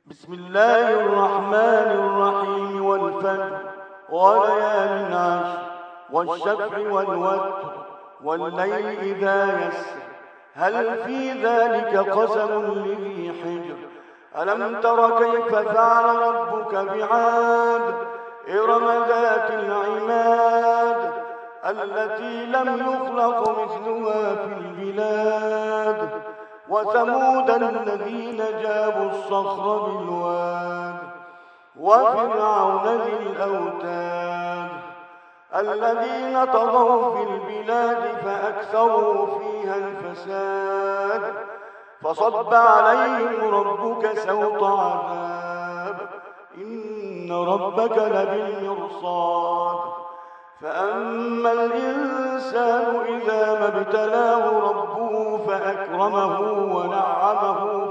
بسم الله الرحمن الرحيم والفجر وليال عشر والشفع والوتر والليل إذا يسر هل في ذلك قسم لذي حجر ألم تر كيف فعل ربك بعاد إرم ذات العماد التي لم يخلق مثلها في البلاد وثمود الذين جابوا الصخر بالواد وفرعون ذي الأوتاد الذين طغوا في البلاد فأكثروا فيها الفساد فصب عليهم ربك سوط عذاب إن ربك لبالمرصاد فأما الإنسان إذا ما ابتلاه ربه فأكرمه ونعمه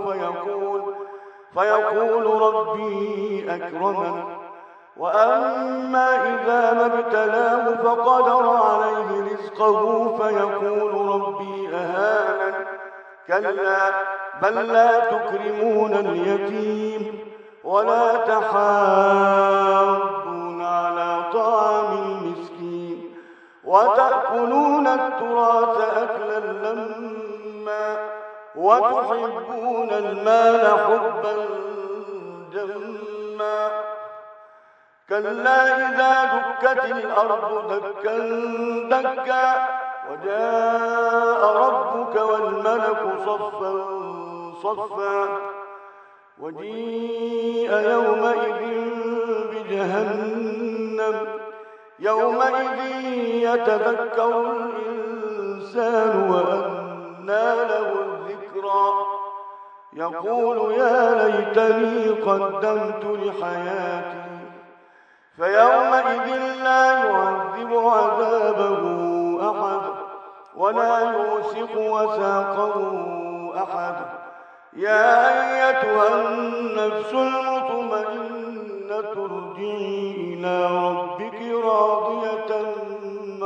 فيقول ربي أكرمن وأما إذا ما ابتلاه فقدر عليه رزقه فيقول ربي أهانن كلا بل لا تكرمون اليتيم ولا تحاضون على طعام المسكين وتأكلون التراث أكلا لما وتحبون المال حبا جما كلا إذا دكت الأرض دكا دكا وجاء ربك والملك صفا صفا وجيء يومئذ بجهنم يومئذ يتذكر الإنسان وأنى له الذكرى يقول يا ليتني قدمت لحياتي فيومئذ لا يعذب عذابه أحد ولا يوثق وثاقه أحد يا أيتها النفس المطمئنة ارجعي إلى ربك راضية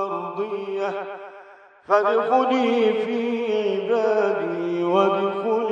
مرضية فادخلي في عبادي وادخلي